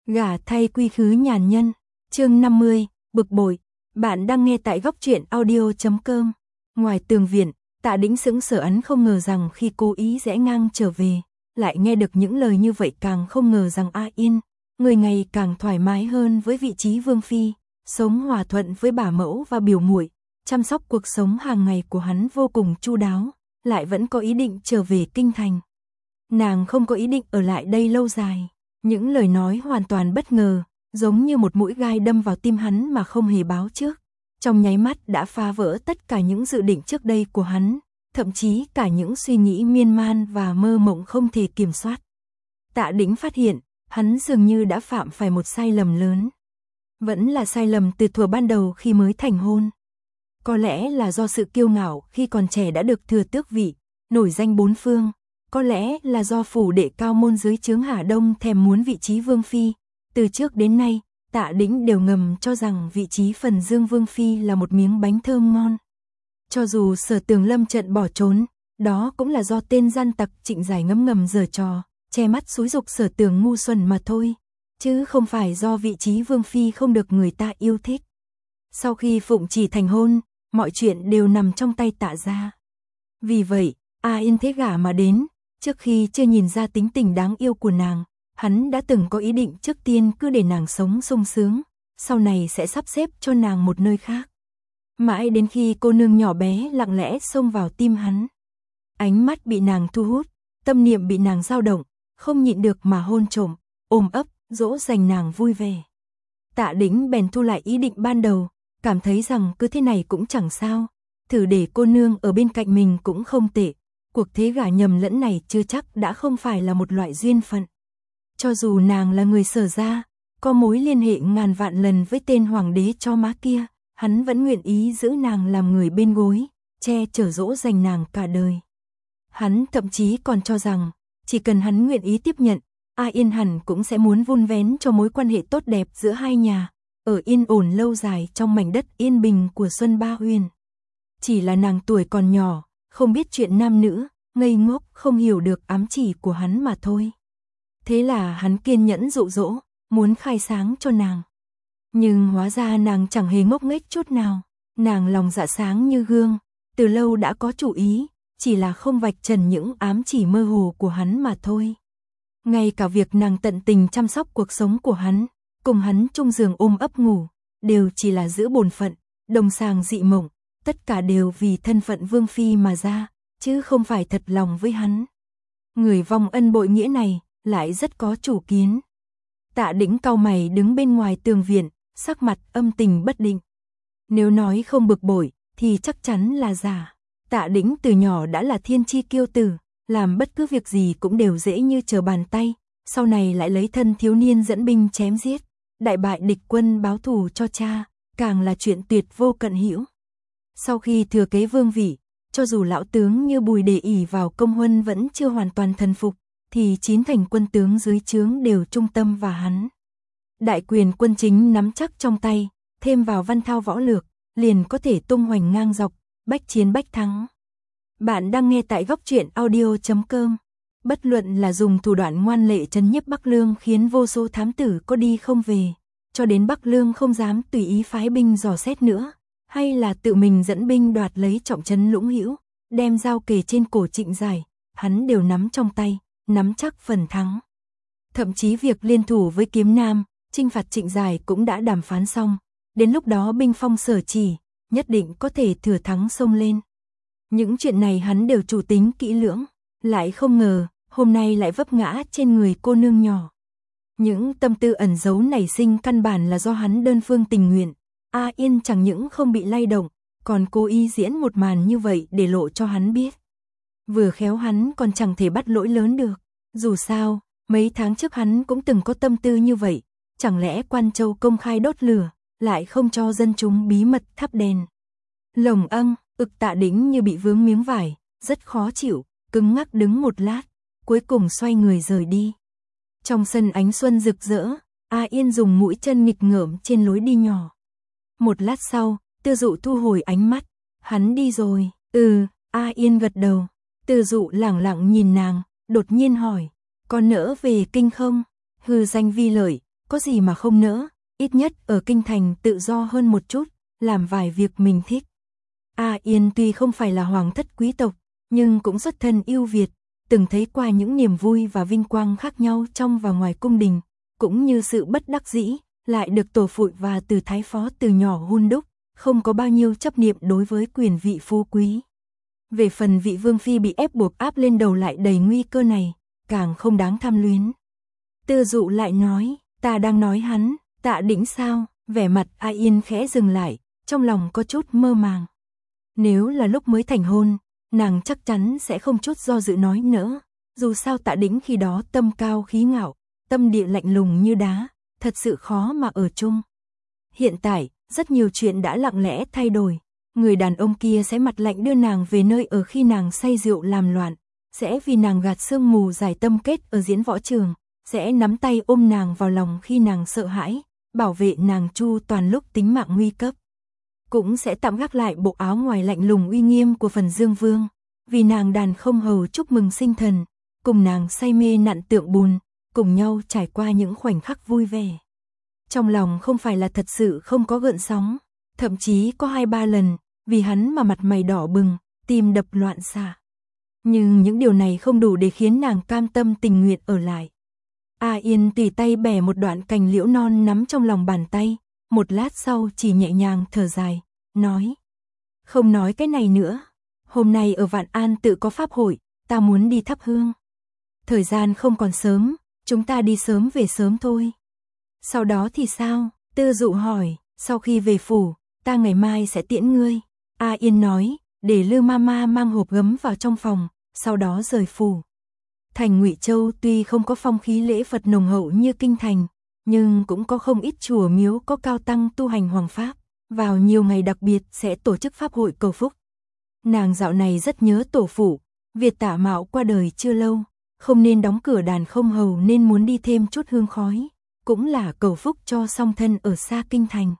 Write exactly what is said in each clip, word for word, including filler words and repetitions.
Gả thay quy khứ nhàn nhân, chương năm mươi, bực bội. Bạn đang nghe tại góc truyện audio chấm com. Ngoài tường viện, Tạ Đĩnh sững sờ, ấn không ngờ rằng khi cố ý rẽ ngang trở về, lại nghe được những lời như vậy, càng không ngờ rằng A Yên, người ngày càng thoải mái hơn với vị trí vương phi, sống hòa thuận với bà mẫu và biểu muội, chăm sóc cuộc sống hàng ngày của hắn vô cùng chu đáo, lại vẫn có ý định trở về kinh thành. Nàng không có ý định ở lại đây lâu dài. Những lời nói hoàn toàn bất ngờ, giống như một mũi gai đâm vào tim hắn mà không hề báo trước. Trong nháy mắt đã phá vỡ tất cả những dự định trước đây của hắn, thậm chí cả những suy nghĩ miên man và mơ mộng không thể kiểm soát. Tạ Đĩnh phát hiện, hắn dường như đã phạm phải một sai lầm lớn. Vẫn là sai lầm từ thuở ban đầu khi mới thành hôn. Có lẽ là do sự kiêu ngạo khi còn trẻ đã được thừa tước vị, nổi danh bốn phương. Có lẽ là do phủ đệ cao môn dưới trướng Hà Đông thèm muốn vị trí vương phi. Từ trước đến nay, Tạ Đĩnh đều ngầm cho rằng vị trí Phần Dương vương phi là một miếng bánh thơm ngon. Cho dù Sở Tường lâm trận bỏ trốn, đó cũng là do tên gian tặc Trịnh Giải ngấm ngầm giở trò, che mắt xúi dục Sở Tường ngu xuẩn mà thôi, chứ không phải do vị trí vương phi không được người ta yêu thích. Sau khi phụng chỉ thành hôn, mọi chuyện đều nằm trong tay Tạ gia. Vì vậy, A Yên thế gả mà đến. Trước khi chưa nhìn ra tính tình đáng yêu của nàng, hắn đã từng có ý định trước tiên cứ để nàng sống sung sướng, sau này sẽ sắp xếp cho nàng một nơi khác. Mãi đến khi cô nương nhỏ bé lặng lẽ xông vào tim hắn. Ánh mắt bị nàng thu hút, tâm niệm bị nàng dao động, không nhịn được mà hôn trộm, ôm ấp, dỗ dành nàng vui vẻ. Tạ Đĩnh bèn thu lại ý định ban đầu, cảm thấy rằng cứ thế này cũng chẳng sao, thử để cô nương ở bên cạnh mình cũng không tệ. Cuộc thế gả nhầm lẫn này chưa chắc đã không phải là một loại duyên phận. Cho dù nàng là người Sở gia, có mối liên hệ ngàn vạn lần với tên hoàng đế cho má kia, hắn vẫn nguyện ý giữ nàng làm người bên gối, che chở dỗ dành nàng cả đời. Hắn thậm chí còn cho rằng, chỉ cần hắn nguyện ý tiếp nhận, A Yên hẳn cũng sẽ muốn vun vén cho mối quan hệ tốt đẹp giữa hai nhà, ở yên ổn lâu dài trong mảnh đất yên bình của Xuân Ba Uyên. Chỉ là nàng tuổi còn nhỏ, không biết chuyện nam nữ, ngây ngốc không hiểu được ám chỉ của hắn mà thôi. Thế là hắn kiên nhẫn dụ dỗ, muốn khai sáng cho nàng. Nhưng hóa ra nàng chẳng hề ngốc nghếch chút nào, nàng lòng dạ sáng như gương, từ lâu đã có chủ ý, chỉ là không vạch trần những ám chỉ mơ hồ của hắn mà thôi. Ngay cả việc nàng tận tình chăm sóc cuộc sống của hắn, cùng hắn chung giường ôm ấp ngủ, đều chỉ là giữ bổn phận, đồng sàng dị mộng. Tất cả đều vì thân phận vương phi mà ra, chứ không phải thật lòng với hắn. Người vong ân bội nghĩa này, lại rất có chủ kiến. Tạ Đĩnh cau mày đứng bên ngoài tường viện, sắc mặt âm tình bất định. Nếu nói không bực bội, thì chắc chắn là giả. Tạ Đĩnh từ nhỏ đã là thiên chi kiêu tử, làm bất cứ việc gì cũng đều dễ như trở bàn tay, sau này lại lấy thân thiếu niên dẫn binh chém giết, đại bại địch quân báo thù cho cha, càng là chuyện tuyệt vô cận hữu. Sau khi thừa kế vương vị, cho dù lão tướng như Bùi Đề ỷ vào công huân vẫn chưa hoàn toàn thần phục, thì chín thành quân tướng dưới trướng đều trung tâm vào hắn. Đại quyền quân chính nắm chắc trong tay, thêm vào văn thao võ lược, liền có thể tung hoành ngang dọc, bách chiến bách thắng. Bạn đang nghe tại góc truyện audio chấm com. Bất luận là dùng thủ đoạn ngoan lệ trấn nhiếp Bắc Lương khiến vô số thám tử có đi không về, cho đến Bắc Lương không dám tùy ý phái binh dò xét nữa, hay là tự mình dẫn binh đoạt lấy trọng trấn Lũng Hữu, đem dao kề trên cổ Trịnh Giải, hắn đều nắm trong tay, nắm chắc phần thắng. Thậm chí việc liên thủ với Kiếm Nam, chinh phạt Trịnh Giải cũng đã đàm phán xong, đến lúc đó binh phong Sở Chỉ, nhất định có thể thừa thắng xông lên. Những chuyện này hắn đều chủ tính kỹ lưỡng, lại không ngờ, hôm nay lại vấp ngã trên người cô nương nhỏ. Những tâm tư ẩn giấu nảy sinh căn bản là do hắn đơn phương tình nguyện. A Yên chẳng những không bị lay động, còn cố ý diễn một màn như vậy để lộ cho hắn biết. Vừa khéo hắn còn chẳng thể bắt lỗi lớn được. Dù sao, mấy tháng trước hắn cũng từng có tâm tư như vậy. Chẳng lẽ Quan Châu công khai đốt lửa, lại không cho dân chúng bí mật thắp đèn. Lồng âng, ực Tạ Đĩnh như bị vướng miếng vải, rất khó chịu, cứng ngắc đứng một lát, cuối cùng xoay người rời đi. Trong sân ánh xuân rực rỡ, A Yên dùng mũi chân nghịch ngợm trên lối đi nhỏ. Một lát sau, Tư Dụ thu hồi ánh mắt, hắn đi rồi. Ừ, A Yên gật đầu. Tư Dụ lẳng lặng nhìn nàng, đột nhiên hỏi, có nỡ về kinh không? Hư danh vi lợi, có gì mà không nỡ, ít nhất ở kinh thành tự do hơn một chút, làm vài việc mình thích. A Yên tuy không phải là hoàng thất quý tộc, nhưng cũng xuất thân ưu việt, từng thấy qua những niềm vui và vinh quang khác nhau trong và ngoài cung đình, cũng như sự bất đắc dĩ, lại được tổ phụ và từ thái phó từ nhỏ hun đúc, không có bao nhiêu chấp niệm đối với quyền vị phú quý. Về phần vị vương phi bị ép buộc áp lên đầu lại đầy nguy cơ này, càng không đáng tham luyến. Tư Dụ lại nói, ta đang nói hắn, Tạ Đĩnh sao? Vẻ mặt A Yên khẽ dừng lại, trong lòng có chút mơ màng. Nếu là lúc mới thành hôn, nàng chắc chắn sẽ không chút do dự nói nữa, dù sao Tạ Đĩnh khi đó tâm cao khí ngạo, tâm địa lạnh lùng như đá, thật sự khó mà ở chung. Hiện tại, rất nhiều chuyện đã lặng lẽ thay đổi, người đàn ông kia sẽ mặt lạnh đưa nàng về nơi ở khi nàng say rượu làm loạn, sẽ vì nàng gạt sương mù giải tâm kết ở diễn võ trường, sẽ nắm tay ôm nàng vào lòng khi nàng sợ hãi, bảo vệ nàng chu toàn lúc tính mạng nguy cấp. Cũng sẽ tạm gác lại bộ áo ngoài lạnh lùng uy nghiêm của phần Dương Vương, vì nàng đàn không hầu chúc mừng sinh thần, cùng nàng say mê nặn tượng bùn, cùng nhau trải qua những khoảnh khắc vui vẻ. Trong lòng không phải là thật sự không có gợn sóng, thậm chí có hai ba lần, vì hắn mà mặt mày đỏ bừng, tim đập loạn xạ. Nhưng những điều này không đủ để khiến nàng cam tâm tình nguyện ở lại. A Yên tùy tay bẻ một đoạn cành liễu non nắm trong lòng bàn tay, một lát sau chỉ nhẹ nhàng thở dài, nói. Không nói cái này nữa, hôm nay ở Vạn An tự có pháp hội, ta muốn đi thắp hương. Thời gian không còn sớm, chúng ta đi sớm về sớm thôi. Sau đó thì sao? Tư Dụ hỏi, sau khi về phủ, ta ngày mai sẽ tiễn ngươi. A Yên nói, để Lư Mama mang hộp gấm vào trong phòng, sau đó rời phủ. Thành Ngụy Châu tuy không có phong khí lễ Phật nồng hậu như kinh thành, nhưng cũng có không ít chùa miếu có cao tăng tu hành hoàng pháp, vào nhiều ngày đặc biệt sẽ tổ chức pháp hội cầu phúc. Nàng dạo này rất nhớ tổ phụ, Việt Tả Mạo qua đời chưa lâu, không nên đóng cửa đàn không hầu nên muốn đi thêm chút hương khói, cũng là cầu phúc cho song thân ở xa kinh thành.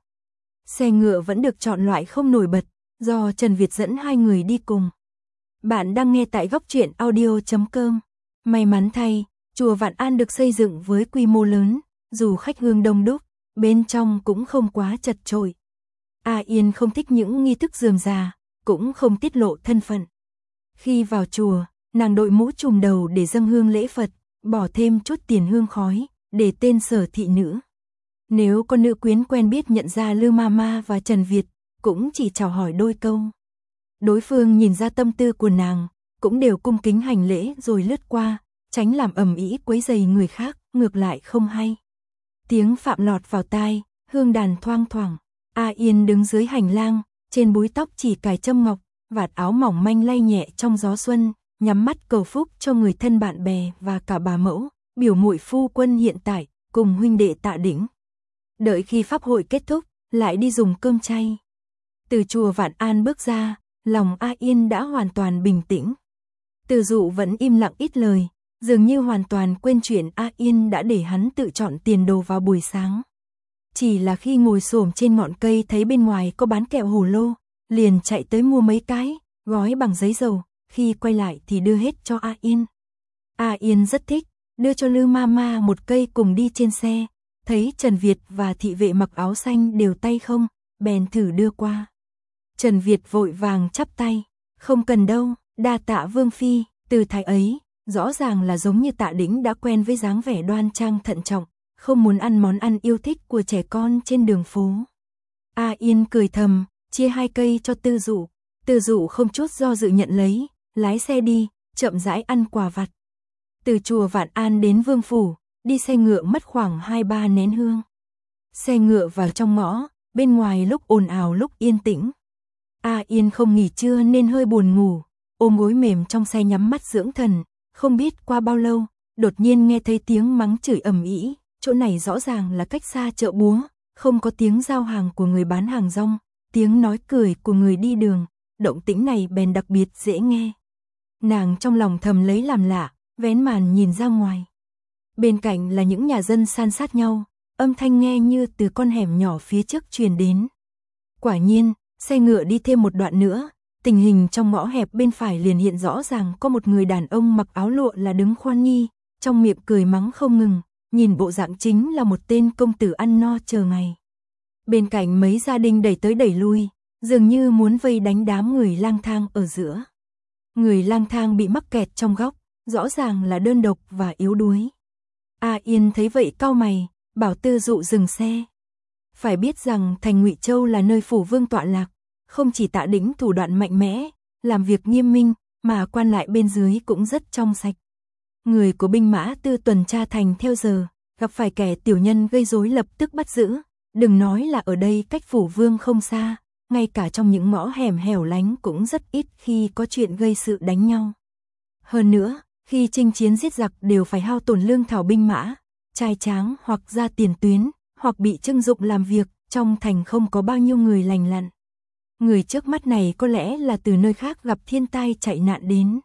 Xe ngựa vẫn được chọn loại không nổi bật, do Trần Việt dẫn hai người đi cùng. Bạn đang nghe tại góc truyện audio chấm com. May mắn thay, chùa Vạn An được xây dựng với quy mô lớn, dù khách hương đông đúc, bên trong cũng không quá chật chội. A Yên không thích những nghi thức rườm rà, cũng không tiết lộ thân phận. Khi vào chùa, nàng đội mũ trùm đầu để dâng hương lễ Phật, bỏ thêm chút tiền hương khói, để tên Sở thị nữ. Nếu có nữ quyến quen biết nhận ra Lư Mama và Trần Việt, cũng chỉ chào hỏi đôi câu. Đối phương nhìn ra tâm tư của nàng, cũng đều cung kính hành lễ rồi lướt qua, tránh làm ầm ĩ quấy rầy người khác, ngược lại không hay. Tiếng phạm lọt vào tai, hương đàn thoang thoảng. A Yên đứng dưới hành lang, trên búi tóc chỉ cài châm ngọc, vạt áo mỏng manh lay nhẹ trong gió xuân, nhắm mắt cầu phúc cho người thân bạn bè và cả bà mẫu, biểu muội phu quân hiện tại, cùng huynh đệ Tạ Đĩnh. Đợi khi pháp hội kết thúc, lại đi dùng cơm chay. Từ chùa Vạn An bước ra, lòng A Yên đã hoàn toàn bình tĩnh. Từ Dụ vẫn im lặng ít lời, dường như hoàn toàn quên chuyện A Yên đã để hắn tự chọn tiền đồ vào buổi sáng. Chỉ là khi ngồi xổm trên ngọn cây thấy bên ngoài có bán kẹo hồ lô, liền chạy tới mua mấy cái, gói bằng giấy dầu, khi quay lại thì đưa hết cho A Yên. A Yên rất thích, đưa cho Lư Mama một cây cùng đi trên xe, thấy Trần Việt và thị vệ mặc áo xanh đều tay không, bèn thử đưa qua. Trần Việt vội vàng chắp tay, không cần đâu, đa tạ Vương phi. Từ thái ấy, rõ ràng là giống như Tạ Đĩnh đã quen với dáng vẻ đoan trang thận trọng, không muốn ăn món ăn yêu thích của trẻ con trên đường phố. A Yên cười thầm, chia hai cây cho Tư Dụ. Tư Dụ không chút do dự nhận lấy, lái xe đi, chậm rãi ăn quà vặt. Từ chùa Vạn An đến Vương phủ, đi xe ngựa mất khoảng hai ba nén hương. Xe ngựa vào trong ngõ, bên ngoài lúc ồn ào lúc yên tĩnh. A Yên không nghỉ trưa nên hơi buồn ngủ, ôm gối mềm trong xe nhắm mắt dưỡng thần, không biết qua bao lâu, đột nhiên nghe thấy tiếng mắng chửi ầm ĩ, chỗ này rõ ràng là cách xa chợ búa, không có tiếng giao hàng của người bán hàng rong, tiếng nói cười của người đi đường, động tĩnh này bèn đặc biệt dễ nghe. Nàng trong lòng thầm lấy làm lạ, vén màn nhìn ra ngoài. Bên cạnh là những nhà dân san sát nhau, âm thanh nghe như từ con hẻm nhỏ phía trước truyền đến. Quả nhiên, xe ngựa đi thêm một đoạn nữa, tình hình trong ngõ hẹp bên phải liền hiện rõ ràng có một người đàn ông mặc áo lụa là đứng khoan nghi, trong miệng cười mắng không ngừng, nhìn bộ dạng chính là một tên công tử ăn no chờ ngày. Bên cạnh mấy gia đình đẩy tới đẩy lui, dường như muốn vây đánh đám người lang thang ở giữa. Người lang thang bị mắc kẹt trong góc, rõ ràng là đơn độc và yếu đuối. A Yên thấy vậy cau mày, bảo Tư Dụ dừng xe. Phải biết rằng thành Ngụy Châu là nơi phủ vương tọa lạc, không chỉ Tạ Đĩnh thủ đoạn mạnh mẽ, làm việc nghiêm minh, mà quan lại bên dưới cũng rất trong sạch. Người của binh mã Tư tuần tra thành theo giờ, gặp phải kẻ tiểu nhân gây rối lập tức bắt giữ, đừng nói là ở đây cách phủ vương không xa, ngay cả trong những ngõ hẻm hẻo lánh cũng rất ít khi có chuyện gây sự đánh nhau. Hơn nữa, khi chinh chiến giết giặc đều phải hao tổn lương thảo binh mã, trai tráng hoặc ra tiền tuyến, hoặc bị trưng dụng làm việc, trong thành không có bao nhiêu người lành lặn. Người trước mắt này có lẽ là từ nơi khác gặp thiên tai chạy nạn đến.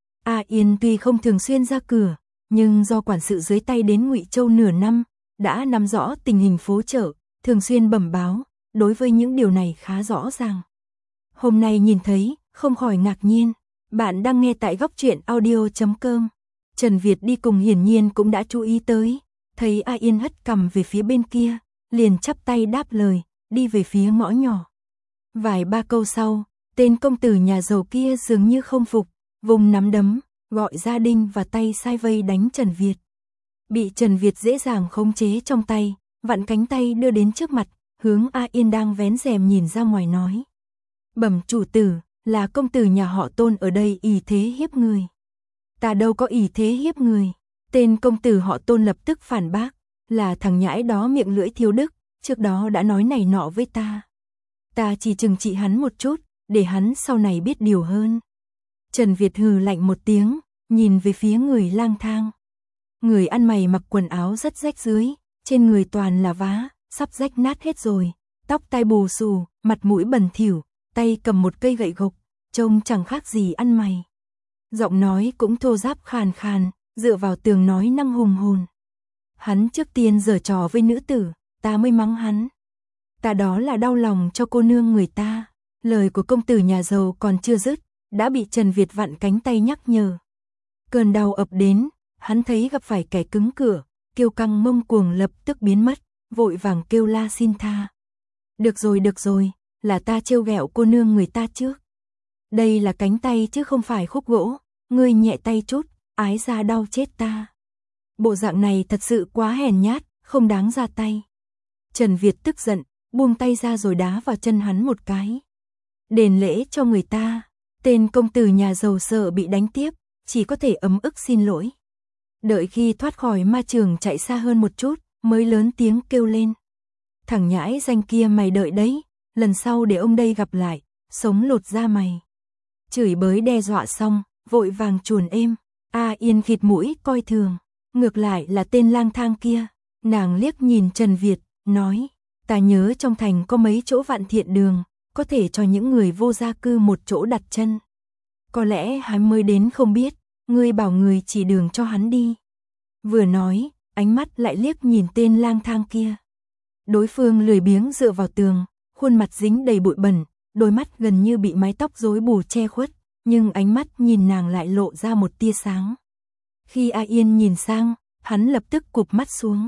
A Yên tuy không thường xuyên ra cửa, nhưng do quản sự dưới tay đến Ngụy Châu nửa năm, đã nắm rõ tình hình phố chợ, thường xuyên bẩm báo, đối với những điều này khá rõ ràng. Hôm nay nhìn thấy, không khỏi ngạc nhiên. Bạn đang nghe tại góc truyện audio chấm com. Trần Việt đi cùng hiển nhiên cũng đã chú ý tới, thấy A Yên hất cằm về phía bên kia, liền chắp tay đáp lời, đi về phía ngõ nhỏ. Vài ba câu sau, tên công tử nhà giàu kia dường như không phục, vùng nắm đấm, gọi gia đình và tay sai vây đánh Trần Việt. Bị Trần Việt dễ dàng khống chế trong tay, vặn cánh tay đưa đến trước mặt, hướng A Yên đang vén rèm nhìn ra ngoài nói. Bẩm chủ tử, là công tử nhà họ Tôn ở đây ỷ thế hiếp người. Ta đâu có ỷ thế hiếp người. Tên công tử họ Tôn lập tức phản bác, là thằng nhãi đó miệng lưỡi thiếu đức, trước đó đã nói này nọ với ta. Ta chỉ trừng trị hắn một chút, để hắn sau này biết điều hơn. Trần Việt hừ lạnh một tiếng, nhìn về phía người lang thang. Người ăn mày mặc quần áo rất rách rưới, trên người toàn là vá, sắp rách nát hết rồi, tóc tai bù xù, mặt mũi bẩn thỉu, tay cầm một cây gậy gộc, trông chẳng khác gì ăn mày. Giọng nói cũng thô ráp khàn khàn, dựa vào tường nói năng hùng hồn. Hắn trước tiên giở trò với nữ tử, ta mới mắng hắn. Ta đó là đau lòng cho cô nương người ta. Lời của công tử nhà giàu còn chưa dứt, đã bị Trần Việt vặn cánh tay nhắc nhở. Cơn đau ập đến, hắn thấy gặp phải kẻ cứng cửa, kiêu căng mông cuồng lập tức biến mất, vội vàng kêu la xin tha. Được rồi được rồi, là ta trêu ghẹo cô nương người ta trước. Đây là cánh tay chứ không phải khúc gỗ, ngươi nhẹ tay chút, ái ra đau chết ta. Bộ dạng này thật sự quá hèn nhát, không đáng ra tay. Trần Việt tức giận, buông tay ra rồi đá vào chân hắn một cái. Đền lễ cho người ta, tên công tử nhà giàu sợ bị đánh tiếp, chỉ có thể ấm ức xin lỗi. Đợi khi thoát khỏi ma trường chạy xa hơn một chút, mới lớn tiếng kêu lên. Thằng nhãi danh kia mày đợi đấy, lần sau để ông đây gặp lại, sống lột da mày. Chửi bới đe dọa xong, vội vàng chuồn êm. A Yên khịt mũi coi thường, ngược lại là tên lang thang kia. Nàng liếc nhìn Trần Việt, nói, ta nhớ trong thành có mấy chỗ vạn thiện đường, có thể cho những người vô gia cư một chỗ đặt chân. Có lẽ hắn mới đến không biết, ngươi bảo người chỉ đường cho hắn đi. Vừa nói, ánh mắt lại liếc nhìn tên lang thang kia. Đối phương lười biếng dựa vào tường, khuôn mặt dính đầy bụi bẩn, đôi mắt gần như bị mái tóc rối bù che khuất, nhưng ánh mắt nhìn nàng lại lộ ra một tia sáng. Khi A Yên nhìn sang, hắn lập tức cụp mắt xuống.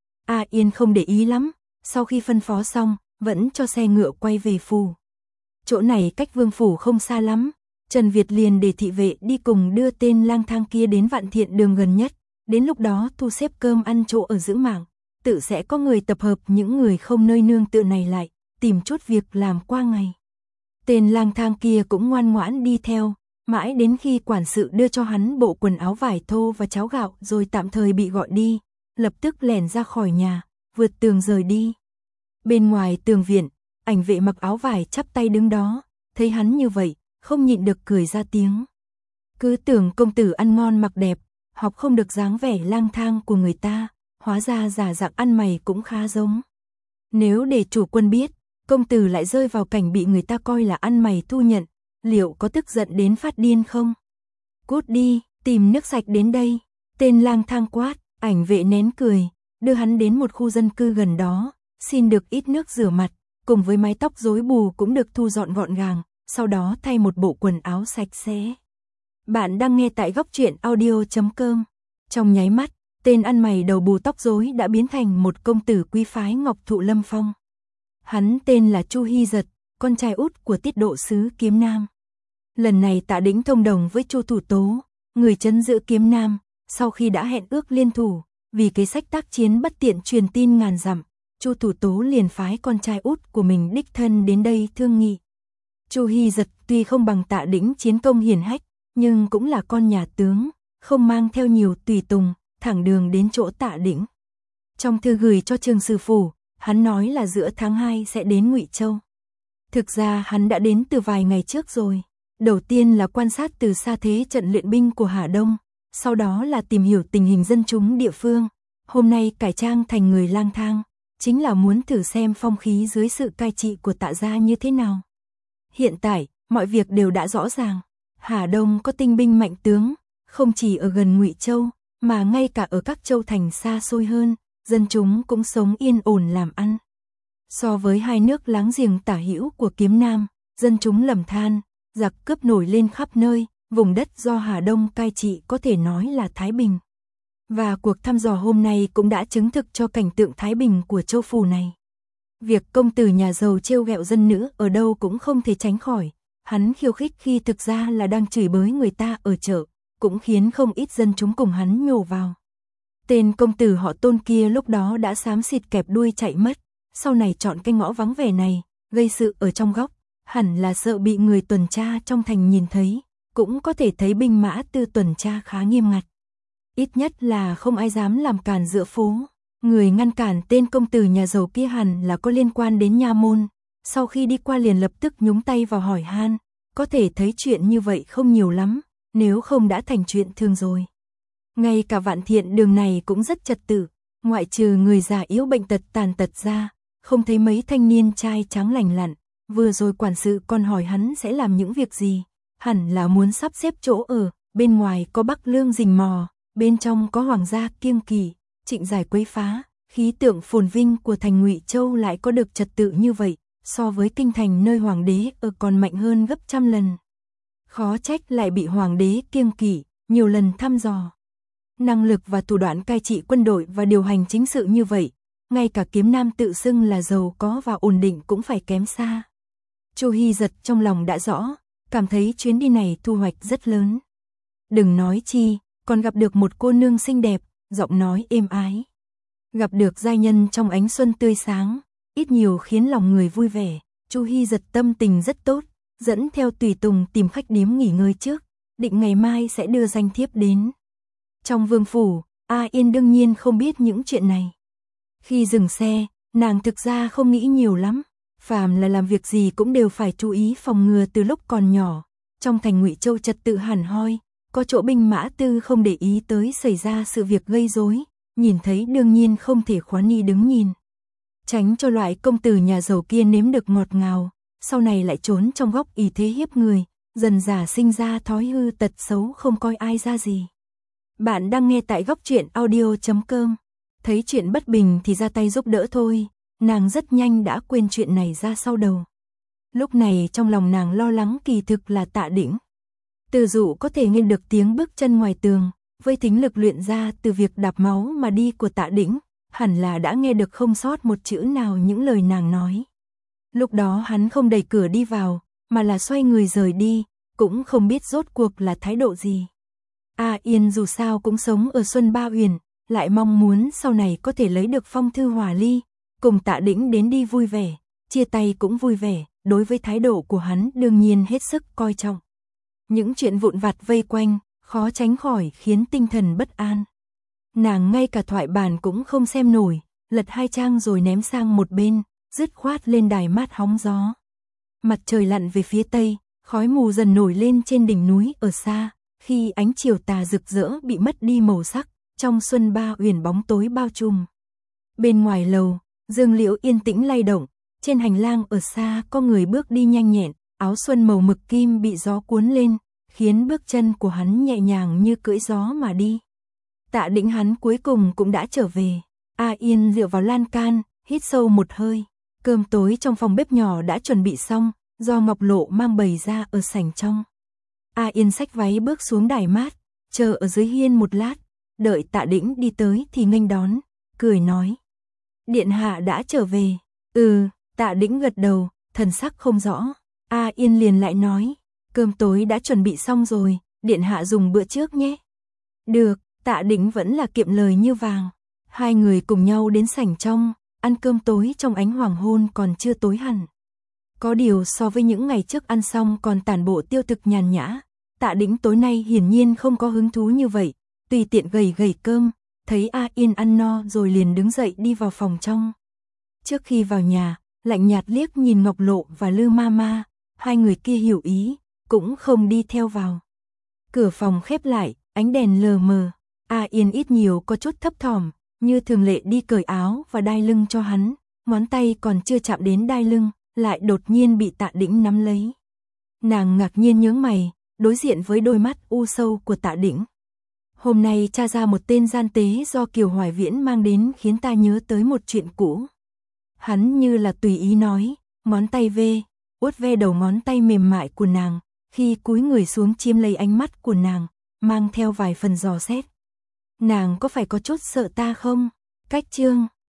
A Yên không để ý lắm, sau khi phân phó xong, vẫn cho xe ngựa quay về phủ. Chỗ này cách vương phủ không xa lắm, Trần Việt liền để thị vệ đi cùng đưa tên lang thang kia đến vạn thiện đường gần nhất, đến lúc đó thu xếp cơm ăn chỗ ở giữ mạng, tự sẽ có người tập hợp những người không nơi nương tựa này lại, tìm chút việc làm qua ngày. Tên lang thang kia cũng ngoan ngoãn đi theo, mãi đến khi quản sự đưa cho hắn bộ quần áo vải thô và cháo gạo rồi tạm thời bị gọi đi, lập tức lẻn ra khỏi nhà, vượt tường rời đi. Bên ngoài tường viện, ảnh vệ mặc áo vải chắp tay đứng đó, thấy hắn như vậy, không nhịn được cười ra tiếng. Cứ tưởng công tử ăn ngon mặc đẹp, học không được dáng vẻ lang thang của người ta, hóa ra giả dạng ăn mày cũng khá giống. Nếu để chủ quân biết, công tử lại rơi vào cảnh bị người ta coi là ăn mày thu nhận, liệu có tức giận đến phát điên không? Cút đi, tìm nước sạch đến đây. Tên lang thang quát, ảnh vệ nén cười, đưa hắn đến một khu dân cư gần đó, xin được ít nước rửa mặt, cùng với mái tóc rối bù cũng được thu dọn gọn gàng, sau đó thay một bộ quần áo sạch sẽ. Bạn đang nghe tại góc truyện audio chấm com. Trong nháy mắt, tên ăn mày đầu bù tóc rối đã biến thành một công tử quý phái Ngọc Thụ Lâm Phong. Hắn tên là Chu Hy Giật, con trai út của tiết độ sứ Kiếm Nam. Lần này Tạ Đĩnh thông đồng với Chu Thủ Tố, người trấn giữ Kiếm Nam, sau khi đã hẹn ước liên thủ, vì kế sách tác chiến bất tiện truyền tin ngàn dặm, Chu Thủ Tố liền phái con trai út của mình đích thân đến đây thương nghị. Chu Hy Giật tuy không bằng Tạ Đĩnh chiến công hiển hách, nhưng cũng là con nhà tướng, không mang theo nhiều tùy tùng, thẳng đường đến chỗ Tạ Đĩnh. Trong thư gửi cho Trường Sử Phủ, hắn nói là giữa tháng hai sẽ đến Ngụy Châu. Thực ra hắn đã đến từ vài ngày trước rồi. Đầu tiên là quan sát từ xa thế trận luyện binh của Hà Đông, sau đó là tìm hiểu tình hình dân chúng địa phương. Hôm nay cải trang thành người lang thang, chính là muốn thử xem phong khí dưới sự cai trị của Tạ gia như thế nào. Hiện tại, mọi việc đều đã rõ ràng. Hà Đông có tinh binh mạnh tướng, không chỉ ở gần Ngụy Châu, mà ngay cả ở các châu thành xa xôi hơn, dân chúng cũng sống yên ổn làm ăn. So với hai nước láng giềng tả hữu của Kiếm Nam, dân chúng lầm than, giặc cướp nổi lên khắp nơi, vùng đất do Hà Đông cai trị có thể nói là thái bình. Và cuộc thăm dò hôm nay cũng đã chứng thực cho cảnh tượng thái bình của châu phủ này. Việc công tử nhà giàu trêu ghẹo dân nữ ở đâu cũng không thể tránh khỏi, hắn khiêu khích khi thực ra là đang chửi bới người ta ở chợ, cũng khiến không ít dân chúng cùng hắn nhổ vào. Tên công tử họ Tôn kia lúc đó đã xám xịt kẹp đuôi chạy mất, sau này chọn cái ngõ vắng vẻ này, gây sự ở trong góc, hẳn là sợ bị người tuần tra trong thành nhìn thấy, cũng có thể thấy binh mã tư tuần tra khá nghiêm ngặt. Ít nhất là không ai dám làm cản giữa phố. Người ngăn cản tên công tử nhà giàu kia hẳn là có liên quan đến nha môn, sau khi đi qua liền lập tức nhúng tay vào hỏi han, có thể thấy chuyện như vậy không nhiều lắm, nếu không đã thành chuyện thường rồi. Ngay cả Vạn Thiện đường này cũng rất trật tự, ngoại trừ người già yếu bệnh tật tàn tật ra, không thấy mấy thanh niên trai trắng lành lặn. Vừa rồi quản sự còn hỏi hắn sẽ làm những việc gì, hẳn là muốn sắp xếp chỗ ở, bên ngoài có Bắc Lương rình mò, bên trong có hoàng gia kiêng kỵ, trịnh giải quấy phá, khí tượng phồn vinh của thành Ngụy Châu lại có được trật tự như vậy, so với kinh thành nơi hoàng đế ở còn mạnh hơn gấp trăm lần. Khó trách lại bị hoàng đế kiêng kỵ, nhiều lần thăm dò. Năng lực và thủ đoạn cai trị quân đội và điều hành chính sự như vậy, ngay cả Kiếm Nam tự xưng là giàu có và ổn định cũng phải kém xa. Chu Hy Giật trong lòng đã rõ, cảm thấy chuyến đi này thu hoạch rất lớn. Đừng nói chi, còn gặp được một cô nương xinh đẹp, giọng nói êm ái. Gặp được giai nhân trong ánh xuân tươi sáng, ít nhiều khiến lòng người vui vẻ. Chu Hy Giật tâm tình rất tốt, dẫn theo tùy tùng tìm khách điếm nghỉ ngơi trước, định ngày mai sẽ đưa danh thiếp đến. Trong vương phủ, A Yên đương nhiên không biết những chuyện này. Khi dừng xe, nàng thực ra không nghĩ nhiều lắm. Phàm là làm việc gì cũng đều phải chú ý phòng ngừa từ lúc còn nhỏ. Trong thành Ngụy Châu trật tự hẳn hoi, có chỗ binh mã tư không để ý tới xảy ra sự việc gây rối, nhìn thấy đương nhiên không thể khoán ni đứng nhìn. Tránh cho loại công tử nhà giàu kia nếm được ngọt ngào, sau này lại trốn trong góc ỷ thế hiếp người, dần dà sinh ra thói hư tật xấu không coi ai ra gì. Bạn đang nghe tại góc truyện audio chấm com. Thấy chuyện bất bình thì ra tay giúp đỡ thôi. Nàng rất nhanh đã quên chuyện này ra sau đầu. Lúc này trong lòng nàng lo lắng kỳ thực là Tạ Đĩnh. Từ dụ có thể nghe được tiếng bước chân ngoài tường, với thính lực luyện ra từ việc đạp máu mà đi của Tạ Đĩnh, hẳn là đã nghe được không sót một chữ nào những lời nàng nói. Lúc đó hắn không đẩy cửa đi vào, mà là xoay người rời đi, cũng không biết rốt cuộc là thái độ gì. A Yên dù sao cũng sống ở Xuân Ba Huyền, lại mong muốn sau này có thể lấy được phong thư hòa ly, cùng Tạ Đĩnh đến đi vui vẻ, chia tay cũng vui vẻ, đối với thái độ của hắn đương nhiên hết sức coi trọng. Những chuyện vụn vặt vây quanh, khó tránh khỏi khiến tinh thần bất an. Nàng ngay cả thoại bàn cũng không xem nổi, lật hai trang rồi ném sang một bên, dứt khoát lên đài mát hóng gió. Mặt trời lặn về phía tây, khói mù dần nổi lên trên đỉnh núi ở xa, khi ánh chiều tà rực rỡ bị mất đi màu sắc, trong Xuân Ba Uyển bóng tối bao trùm. Bên ngoài lầu, dương liễu yên tĩnh lay động, trên hành lang ở xa có người bước đi nhanh nhẹn, áo xuân màu mực kim bị gió cuốn lên, khiến bước chân của hắn nhẹ nhàng như cưỡi gió mà đi. Tạ Đĩnh hắn cuối cùng cũng đã trở về. A Yên dựa vào lan can, hít sâu một hơi. Cơm tối trong phòng bếp nhỏ đã chuẩn bị xong, do Ngọc Lộ mang bày ra ở sảnh trong. A Yên xách váy bước xuống đài mát, chờ ở dưới hiên một lát, đợi Tạ Đĩnh đi tới thì nghênh đón, cười nói. Điện hạ đã trở về. Ừ, Tạ Đĩnh gật đầu, thần sắc không rõ. A Yên liền lại nói, cơm tối đã chuẩn bị xong rồi, điện hạ dùng bữa trước nhé. Được, Tạ Đĩnh vẫn là kiệm lời như vàng. Hai người cùng nhau đến sảnh trong, ăn cơm tối trong ánh hoàng hôn còn chưa tối hẳn. Có điều so với những ngày trước ăn xong còn tản bộ tiêu thực nhàn nhã, Tạ Đĩnh tối nay hiển nhiên không có hứng thú như vậy, tùy tiện gầy gầy cơm, thấy A Yên ăn no rồi liền đứng dậy đi vào phòng trong. Trước khi vào nhà, lạnh nhạt liếc nhìn Ngọc Lộ và Lư Ma Ma, hai người kia hiểu ý, cũng không đi theo vào. Cửa phòng khép lại, ánh đèn lờ mờ, A Yên ít nhiều có chút thấp thỏm, như thường lệ đi cởi áo và đai lưng cho hắn, ngón tay còn chưa chạm đến đai lưng, lại đột nhiên bị Tạ Đĩnh nắm lấy. Nàng ngạc nhiên nhướng mày, đối diện với đôi mắt u sâu của Tạ Đĩnh. Hôm nay tra ra một tên gian tế do Kiều Hoài Viễn mang đến khiến ta nhớ tới một chuyện cũ. Hắn như là tùy ý nói, ngón tay ve, uốt ve đầu ngón tay mềm mại của nàng, khi cúi người xuống chiếm lấy ánh mắt của nàng, mang theo vài phần dò xét. Nàng có phải có chút sợ ta không? Cách chương